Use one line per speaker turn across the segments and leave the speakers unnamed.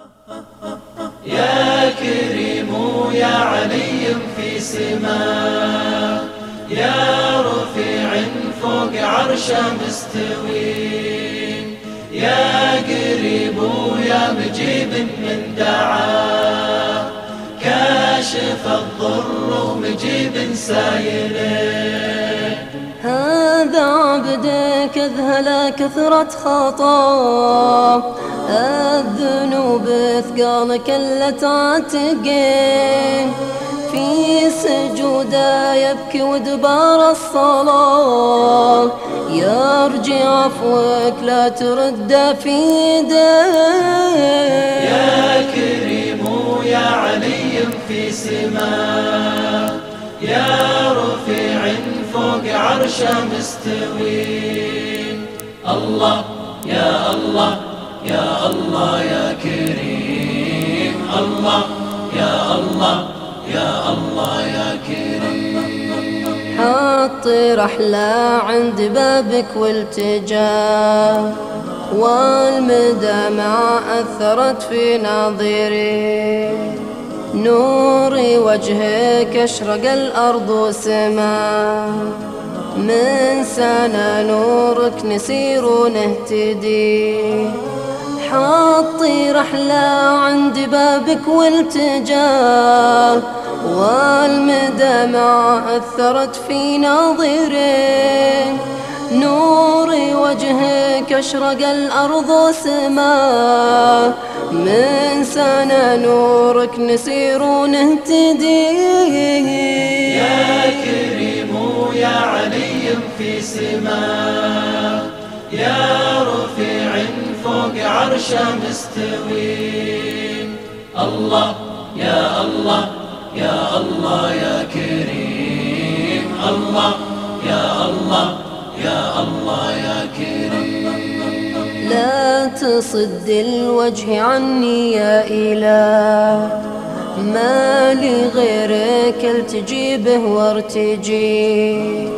يا كريم يا علي في سماء، يا رفيع فوق عرشه مستوي، يا قريب يا مجيب من دعا، كاشف الضر ومجيب سايله.
هذا عبدك اذهل كثرة خطا، الذنوب ثقال كلت عاتقين، في سجوده يبكي ودبار الصلاة، يرجع عفوك لا ترد في يديه.
يا كريم يا علي في سماء، يا رفيع فوق عرشه مستوي، الله يا الله يا الله يا كريم، الله يا الله يا الله يا كريم.
حطي رحلة عند بابك والتجا، والمدامع أثرت في ناظري، نور وجهك أشرق الأرض وسماء، من سنة نورك نسير ونهتدي، حطي رحلة عند بابك والتجا، والمدامع أثرت في ناظري، نور وجهك أشرق الأرض وسماء، من سنة نورك نسير ونهتدي.
يا كريم يا علي في سماء، يا رفيع فوق عرشه مستوي، الله يا الله يا الله يا كريم، الله يا الله يا الله يا كريم.
لا تصد الوجه عني يا إله، ما لي غيرك التجي به وارتجي،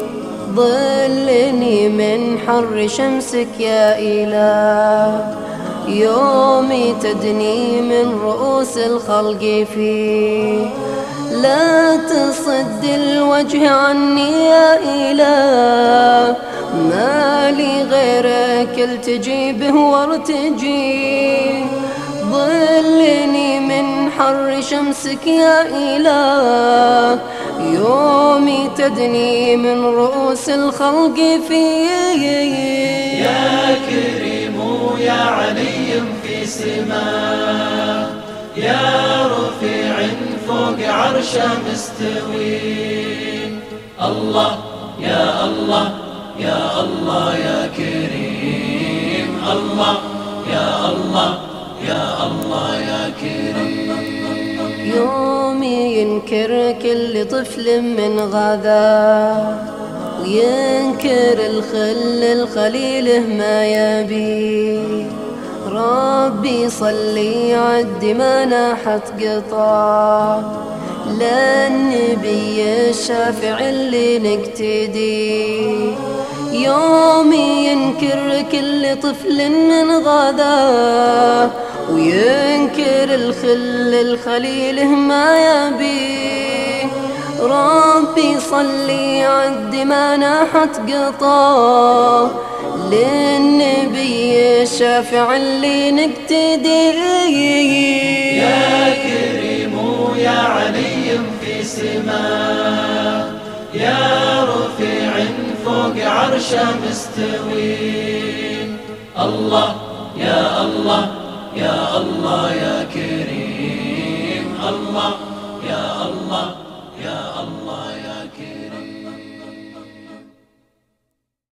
ظلني من حر شمسك يا إله، يومي تدني من رؤوس الخلق فيه، لا تصد الوجه عني يا إله، ما لي غيرك التجي به وارتجي، ظلني من حر شمسك يا إله، يومي تدني من رؤوس الخلق فيه.
يا كريم يا علي في سماء، يا رفيع فوق عرشه مستوي، الله يا الله يا الله يا كريم، الله يا الله يا الله يا كريم.
يومي ينكر كل طفل من غذا، وينكر الخل الخليله ما يبي، ربي صلي عد ما ناحت قطع، للنبي الشافع اللي نقتدي، يومي ينكر كل طفل من غذا، وينكر الخل الخليله ما يبي، ربي صلي عد ما ناحت قطع، للنبي الشافع اللي نقتدي.
يا كريم يا علي في سماء، يا رفيع فوق عرشه مستوي، الله يا الله يا الله يا كريم، الله يا الله يا الله.